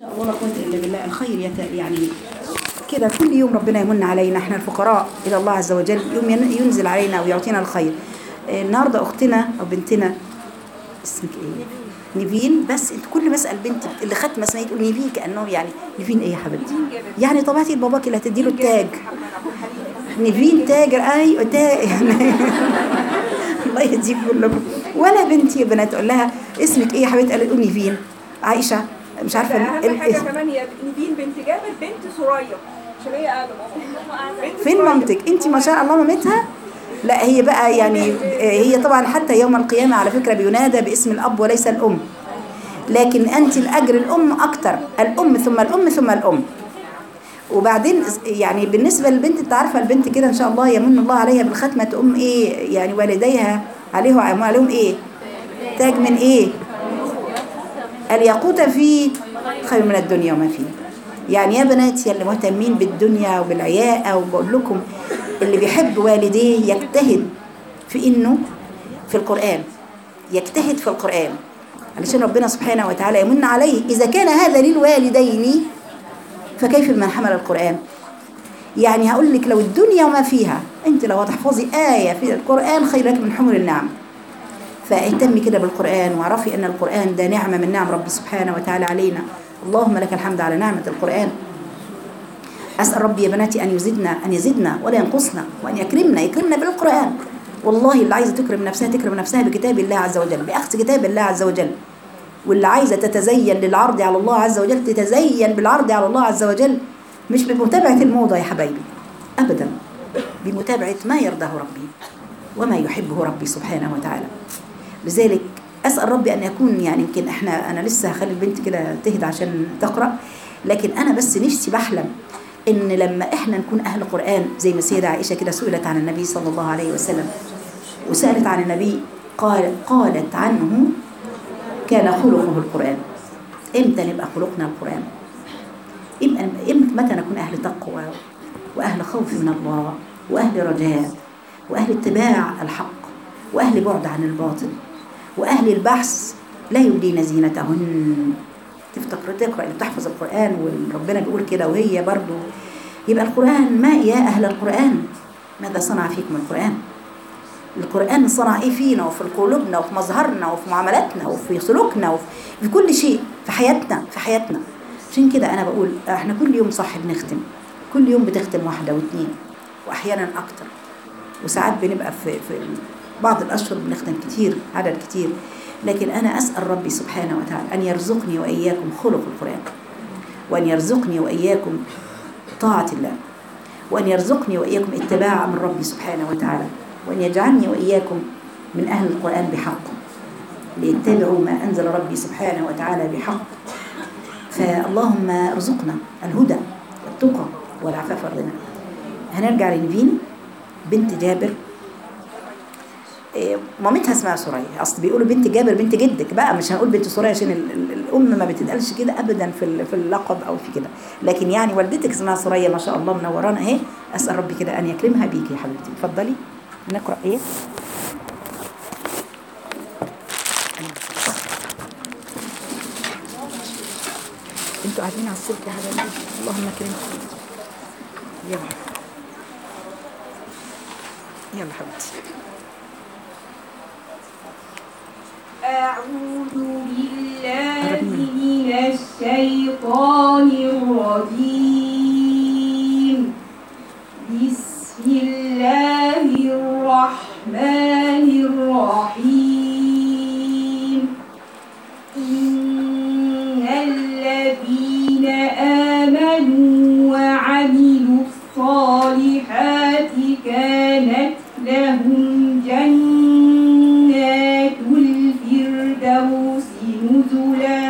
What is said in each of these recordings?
ولا قوة إلا بالله. الخير يعني كده كل يوم ربنا يمن علينا احنا الفقراء إلى الله عز وجل، يوم ينزل علينا ويعطينا الخير. النهارده أختنا أو بنتنا اسمك إيه؟ نيفين. بس انت كل ما اسال بنت اللي ختمه اسمها تقول نيفين، كانه يعني نيفين ايه يا حبيبتي؟ يعني طبعتي لباباكي اللي هتدي له التاج نيفين تاجر. ايوه تاج الله يهديكم كلكم. ولا بنتي يا بنات تقول لها اسمك ايه يا حبيبتي؟ قالت لي نيفين عائشه مش عارفه. اهم حاجه كمان هي نيفين بنت جابر بنت سوريا عشان هي قاعده فين مامتك انت؟ ما شاء الله مامتها. لا هي بقى يعني هي طبعا حتى يوم القيامه على فكره بينادى باسم الاب وليس الام، لكن أنت الأجر الأم أكتر، الأم ثم الأم ثم الأم. وبعدين يعني بالنسبة للبنت انت عارفة البنت كده إن شاء الله يمن الله عليها بالختمة تقوم إيه يعني والديها عليهم إيه تاج من إيه؟ الياقوت فيه خير من الدنيا وما فيه. يعني يا بناتي اللي مهتمين بالدنيا وبالعياء، وبقول لكم اللي بيحب والديه يجتهد في إنه في القرآن، يجتهد في القرآن علشان ربنا سبحانه وتعالى يمن عليه. إذا كان هذا للوالدين فكيف بمن حمل القرآن؟ يعني هقول لك لو الدنيا وما فيها، أنت لو هتحفظي آية في القرآن خير لك من حمر النعم. فاهتمي كده بالقرآن واعرفي أن القرآن ده نعمة من نعم رب سبحانه وتعالى علينا. اللهم لك الحمد على نعمة القرآن. أسأل ربي يا بناتي أن يزدنا ولا ينقصنا، وأن يكرمنا بالقرآن. والله اللي عايزة تكرم نفسها بكتاب الله عز وجل، بأخذ كتاب الله عز وجل. واللي عايزة تتزين للعرض على الله عز وجل تتزين بالعرض على الله عز وجل، مش بمتابعة الموضة يا حبايبي أبدا، بمتابعة ما يرضاه ربي وما يحبه ربي سبحانه وتعالى. لذلك أسأل ربي أن يكون يعني يمكن أنا لسه هخلي البنت كده تهدى عشان تقرأ، لكن أنا بس نفسي بحلم إن لما إحنا نكون أهل قرآن زي ما السيدة عائشة كده سئلت عن النبي صلى الله عليه وسلم، وسألت عن النبي قالت عنه كان خلقه القرآن. إمتى نبقى خلقنا القرآن؟ متى نكون أهل تقوى وأهل خوف من الله وأهل رجاء وأهل اتباع الحق وأهل بعد عن الباطل وأهل البحث لا يبدين زينتهن. تقرأ اللي بتحفظ القرآن وربنا بيقول كده وهي برضو يبقى القرآن ما يا أهل القرآن ماذا صنع فيكم القرآن؟ القرآن صنع إيه فينا وفي قلوبنا وفي مظهرنا وفي معاملاتنا وفي سلوكنا وفي كل شيء في حياتنا. عشان كده أنا بقول احنا كل يوم صح بنختم، كل يوم بتختم 1 و2 وأحيانا أكتر، وساعات بنبقى في بعض الأشهر بنختم كتير عدد كتير. لكن أنا أسأل ربي سبحانه وتعالى أن يرزقني وإياكم خلق القرآن، وأن يرزقني وإياكم طاعة الله، وأن يرزقني وإياكم اتباع من ربي سبحانه وتعالى، وأن يجعلني وإياكم من أهل القرآن بحق ليتبعوا ما أنزل ربي سبحانه وتعالى بحق. فاللهم ارزقنا الهدى والتقى والعفاف والغنى. هنرجع لنيفين بنت جابر. مامتها اسمها سوريا، اصل بيقولوا بنت جابر بنت جدك بقى، مش هنقول بنت سوريا عشان الام ما بتتقالش كده ابدا في اللقب او في كده، لكن يعني والدتك اسمها سوريا ما شاء الله منورانا اهي. اسال ربي كده ان يكرمها بيكي يا حبيبتي. اتفضلي نقرا ايه. انتوا قاعدين على السلك يا حبايبي. اللهم كرمكم. يلا حبيبتي. أعوذ بالله من الشيطان الرجيم. بسم الله الرحمن الرحيم. إن الذين آمنوا وعملوا الصالحات كانت لهم جنات الفردوس نزلا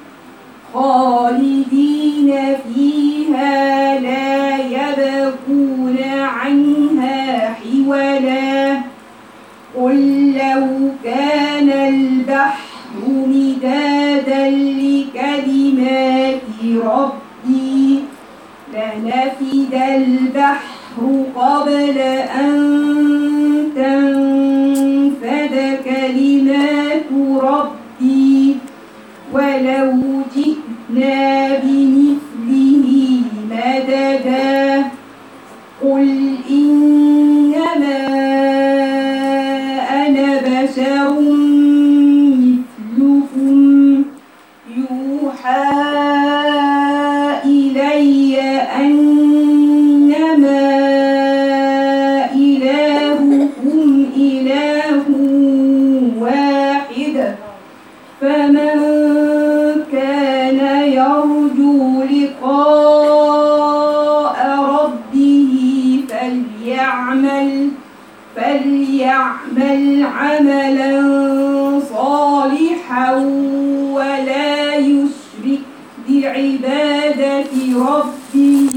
خالدين فيها لا يبغون عنها حولا. قل لو كان البحر مدادا لكلمات ربي لنفد البحر قبل أن تنفد كلمات ربي ولو جئنا به إلي أنما إلهكم إله واحد فمن كان يرجو لقاء ربه فليعمل عملا صالحا ولا يشرك بعبادة ربه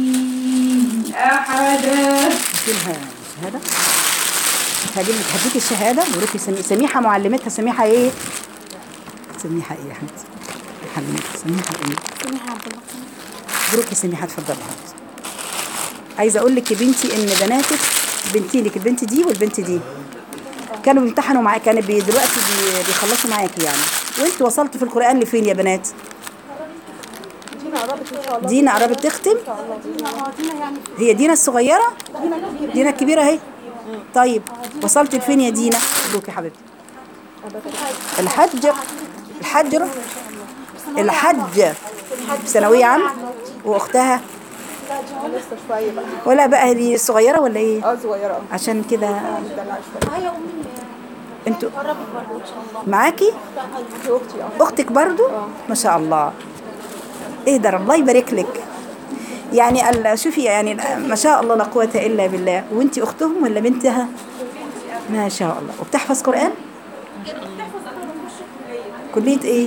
أحدا. شهادة هديك الشهادة وروكي سميحة معلمتها. سميحة ايه؟ سميحة ايه يا حبيبتي؟ سميحة ايه؟ سميحة عبد الله. بروكي سميحة اتفضلي. عايزة اقول لك يا بنتي ان بناتك بنتي لك البنت دي والبنت دي كانوا بيمتحنوا معاك، كانوا دلوقتي بيخلصوا معاكي يعني. وانتوا وصلتوا في القرآن لفين يا بنات؟ دينا قربت تختم. هي دينا الصغيرة؟ دينا الكبيرة اهي. طيب وصلت لفين يا دينا؟ مبروك يا حبيبتي. الحج ثانوية عامة. واختها لسه شويه بقى. ولا بقى دي الصغيرة ولا ايه؟ صغيره عشان كده انتوا معاكي اختك برضو ما شاء الله. ايه ده الله يبارك لك. يعني شوفي يعني ما شاء الله لا قوة الا بالله. وانتي اختهم ولا بنتها؟ ما شاء الله. وبتحفظ قرآن؟ كلية ايه؟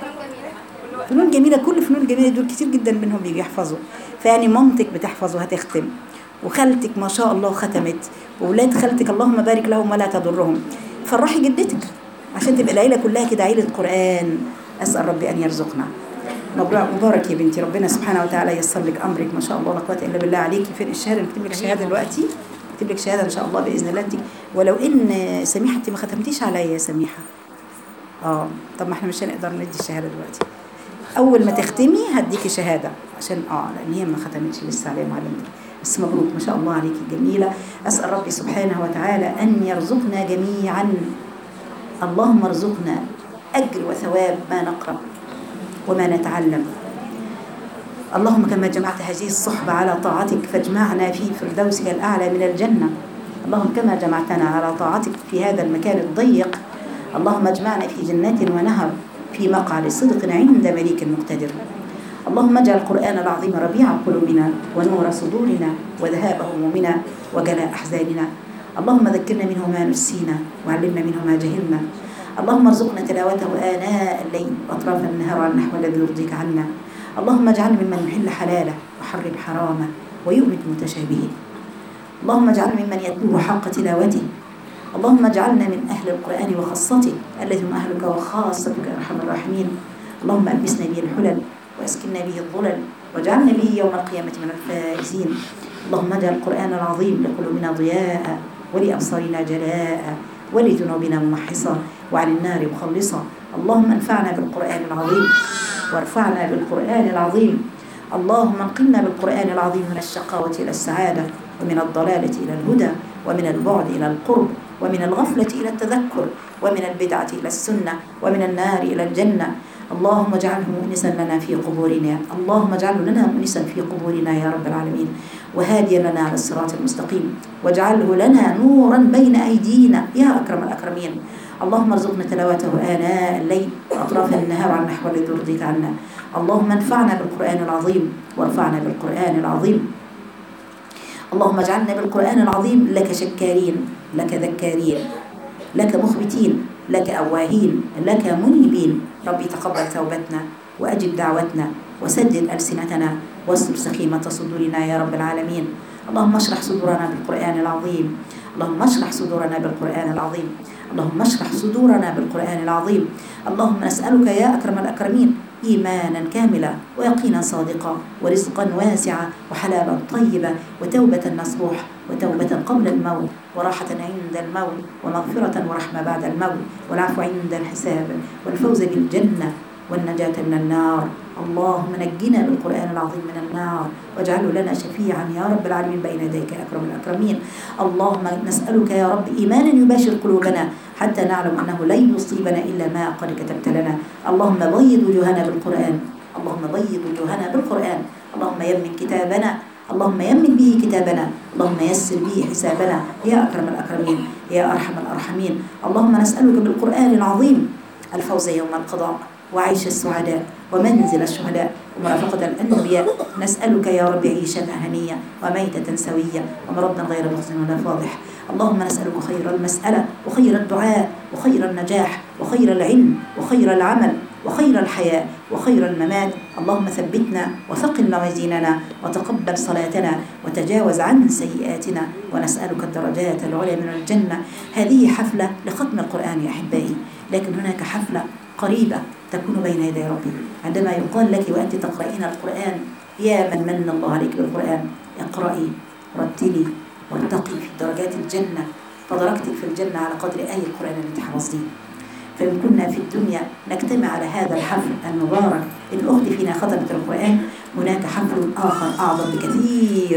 فنون جميلة. كل فنون جميلة دول كتير جدا منهم بيحفظوا. فيعني مامتك بتحفظ وهتختم، وخالتك ما شاء الله ختمت، وولاد خالتك اللهم بارك لهم ولا تضرهم. فرحي جدتك عشان تبقى العيلة كلها كده عيلة قرآن. أسأل ربي أن يرزقنا. مبارك يا بنتي، ربنا سبحانه وتعالى ييسر لك أمرك. ما شاء الله لا قوة إلا بالله عليكي. فين الشهادة؟ نكتب لك شهادة دلوقتي. نكتب لك شهادة إن شاء الله بإذن الله. انت ولو إن سميحة انت ما ختمتيش عليا يا سميحة. طب ما احنا مش هنقدر ندي الشهادة دلوقتي. أول ما تختمي هديكي شهادة عشان لأن هي ما ختمتش لسه عليها معلمتك. بس مبروك ما شاء الله عليكي جميلة. أسأل ربي سبحانه وتعالى أن يرزقنا جميعا. اللهم ارزقنا أجر وثواب ما نقرأ وما نتعلم. اللهم كما جمعت هذه الصحبة على طاعتك فاجمعنا في فردوسك الأعلى من الجنة. اللهم كما جمعتنا على طاعتك في هذا المكان الضيق، اللهم اجمعنا في جنات ونهر في مقعد صدق عند مليك مقتدر. اللهم اجعل القرآن العظيم ربيع قلوبنا ونور صدورنا وذهاب همومنا وجلاء أحزاننا. اللهم ذكرنا منه ما نسينا وعلمنا منه ما جهلنا. اللهم ارزقنا تلاوته آناء الليل وأطراف النهار على النحو الذي يرضيك عنا. اللهم اجعلنا ممن يحل حلاله وحرم حرامه ويؤمن متشابهه. اللهم اجعلنا ممن يتلوه حق تلاوته. اللهم اجعلنا من أهل القرآن وخاصته الذي هم أهلك وخاصتك يا أرحم الراحمين. اللهم ألبسنا به الحلل وأسكننا به الظلل واجعلنا به يوم القيامة من الفائزين. اللهم اجعل القرآن العظيم لقلوبنا ضياء ولأبصارنا جلاء ولذنوبنا ممحصا وعن النار مخلصا. اللهم انفعنا بالقرآن العظيم وارفعنا بالقرآن العظيم. اللهم انقلنا بالقرآن العظيم من الشقاوة إلى السعادة ومن الضلالة إلى الهدى ومن البعد إلى القرب ومن الغفلة إلى التذكر ومن البدعة إلى السنة ومن النار إلى الجنة. اللهم اجعله مؤنسا لنا في قبورنا. اللهم اجعله لنا مؤنسا في قبورنا يا رب العالمين وهاديا لنا على الصراط المستقيم واجعله لنا نورا بين أيدينا يا أكرم الأكرمين. اللهم ارزقنا تلاوته آناء الليل وأطراف النهار على النحو الذي يرضيك عنا. اللهم انفعنا بالقرآن العظيم وارفعنا بالقرآن العظيم. اللهم اجعلنا بالقرآن العظيم لك شكارين لك ذكارين لك مخبتين لك أواهين لك منيبين. ربي تقبل توبتنا وأجب دعوتنا وسدد ألسنتنا واستر سخيمة صدورنا يا رب العالمين. اللهم اشرح صدورنا بالقرآن العظيم. اللهم اشرح صدورنا بالقرآن العظيم. اللهم اشرح صدورنا بالقرآن العظيم. اللهم نسألك يا أكرم الأكرمين إيمانا كاملا ويقينا صادقا ورزقا واسعا وحلالا طيبا وتوبة نصوح وتوبة قبل الموت وراحة عند الموت ومغفرة ورحمة بعد الموت والعفو عند الحساب والفوز بالجنة والنجاة من النار. اللهم نجنا بالقرآن العظيم من النار واجعله لنا شفيعا يا رب العالمين بين يديك يا أكرم الأكرمين. اللهم نسألك يا رب إيمانا يباشر قلوبنا حتى نعلم أنه لن يصيبنا إلا ما قد كتبت لنا. اللهم بيض وجوهنا بالقرآن اللهم بيض وجوهنا بالقرآن، اللهم يمن كتابنا، اللهم يمن به كتابنا، اللهم يسر به حسابنا يا أكرم الأكرمين يا أرحم الأرحمين. اللهم نسألك بالقرآن العظيم الفوز يوم القضاء وعيش السعداء ومنزل الشهداء ومرافقة الأنبياء. نسألك يا رب عيشة هنية وميتة سوية ومردا غير مخزن ولا فاضح. اللهم نسألك خير المسألة وخير الدعاء وخير النجاح وخير العلم وخير العمل وخير الحياة وخير الممات. اللهم ثبتنا وثقل موازيننا وتقبل صلاتنا وتجاوز عن سيئاتنا، ونسألك الدرجات العلى من الجنة. هذه حفلة لختم القرآن يا أحبائي، لكن هناك حفلة قريبة تكون بين يدي ربي عندما يقال لك وأنت تقرأين القرآن يا من من الله عليك بالقرآن اقرأي رتلي وارتقي في درجات الجنة، فدرجتك في الجنة على قدر آية القرآن التي حفظتيه. فإن كنا في الدنيا نجتمع على هذا الحفل المبارك، إن أختي فينا ختمت القرآن، هناك حفل آخر أعظم بكثير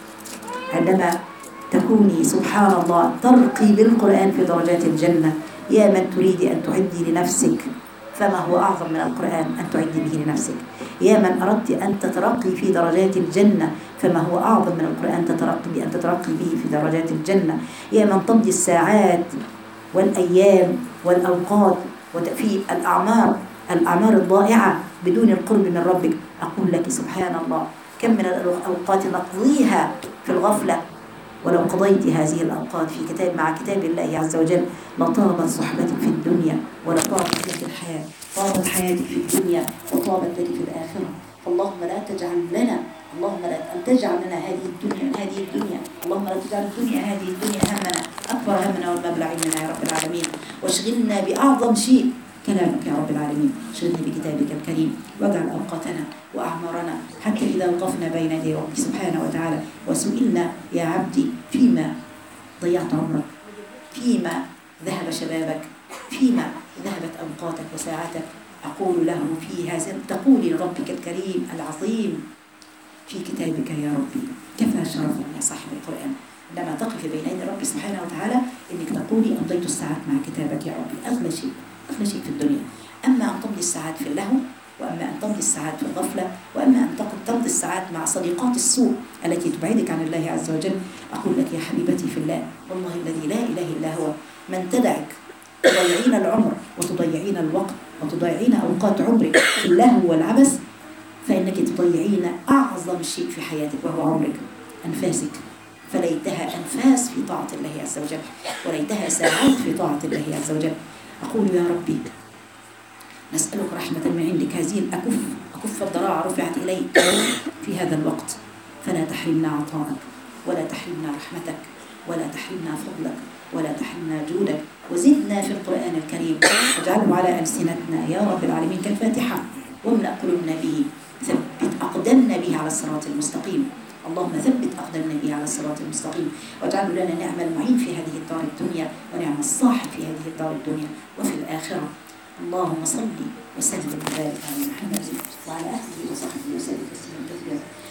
عندما تكوني سبحان الله ترقي بالقرآن في درجات الجنة. يا من تريد أن تعدي لنفسك، فما هو أعظم من القرآن أن تعدي به لنفسك؟ يا من أردت أن تترقي في درجات الجنة، فما هو أعظم من القرآن أن تترقي به في درجات الجنة؟ يا من تمضي الساعات والأيام والأوقات وفي الأعمار الضائعة بدون القرب من ربك، أقول لك سبحان الله كم من الأوقات نقضيها في الغفلة، ولو قضيت هذه الأوقات في مع كتاب الله عز وجل لطابت صحبتك في الدنيا ولطابت لك الحياة، طابت حياتك في الدنيا وطابت لك في الآخرة. فاللهم لا تجعل لنا، اللهم لا تجعل لنا هذه الدنيا، اللهم لا تجعل هذه الدنيا همنا أكبر همنا والمبلغ علمنا يا رب العالمين، واشغلنا بأعظم شيء كلامك يا رب العالمين. اشغلنا بكتابك الكريم، واجعل أوقاتنا وأعمارنا حتى إذا وقفنا بين يدي ربي سبحانه وتعالى وسئلنا يا عبدي فيما ضيعت عمرك، فيما ذهب شبابك، فيما ذهبت أوقاتك وساعتك، أقول له في هذا تقولي لربك الكريم العظيم في كتابك يا ربي كفى شرفا يا صاحب القرآن عندما تقف بين يدي ربي سبحانه وتعالى إنك تقولي أمضيت الساعات مع كتابك يا ربي. أغلى شيء في الدنيا. أما أن تمضي الساعات في اللهو، وأما أن تمضي الساعات في الغفلة، وأما أن تمضي الساعات مع صديقات السوء التي تبعدك عن الله عز وجل، أقول لك يا حبيبتي في الله والله الذي لا إله إلا هو من تدعك تضيعين العمر وتضيعين الوقت وتضيعين أوقات عمرك في اللهو والعبث، فإنك تضيعين أعظم شيء في حياتك وهو عمرك، أنفاسك. فليتها أنفاس في طاعة الله عز وجل، وليتها ساعات في طاعة الله عز وجل. أقول يا ربي نسألك رحمة من عندك، هذه أكف الضراعة رفعت إليك في هذا الوقت، فلا تحرمنا عطاءك ولا تحرمنا رحمتك ولا تحرمنا فضلك ولا تحرمنا جودك، وزدنا في القرآن الكريم واجعله على ألسنتنا يا رب العالمين كالفاتحة، واملأ قلوبنا به، ثبت أقدامنا به على الصراط المستقيم. اللهم ثبت أقدامنا به على الصراط المستقيم، واجعله لنا نعم المعين في هذه الدار الدنيا ونعم الصاحب في هذه الدار الدنيا وفي الآخرة. اللهم صل وسلم وبارك على محمد وعلى آله وصحبه وسلم تسليما كثيرا.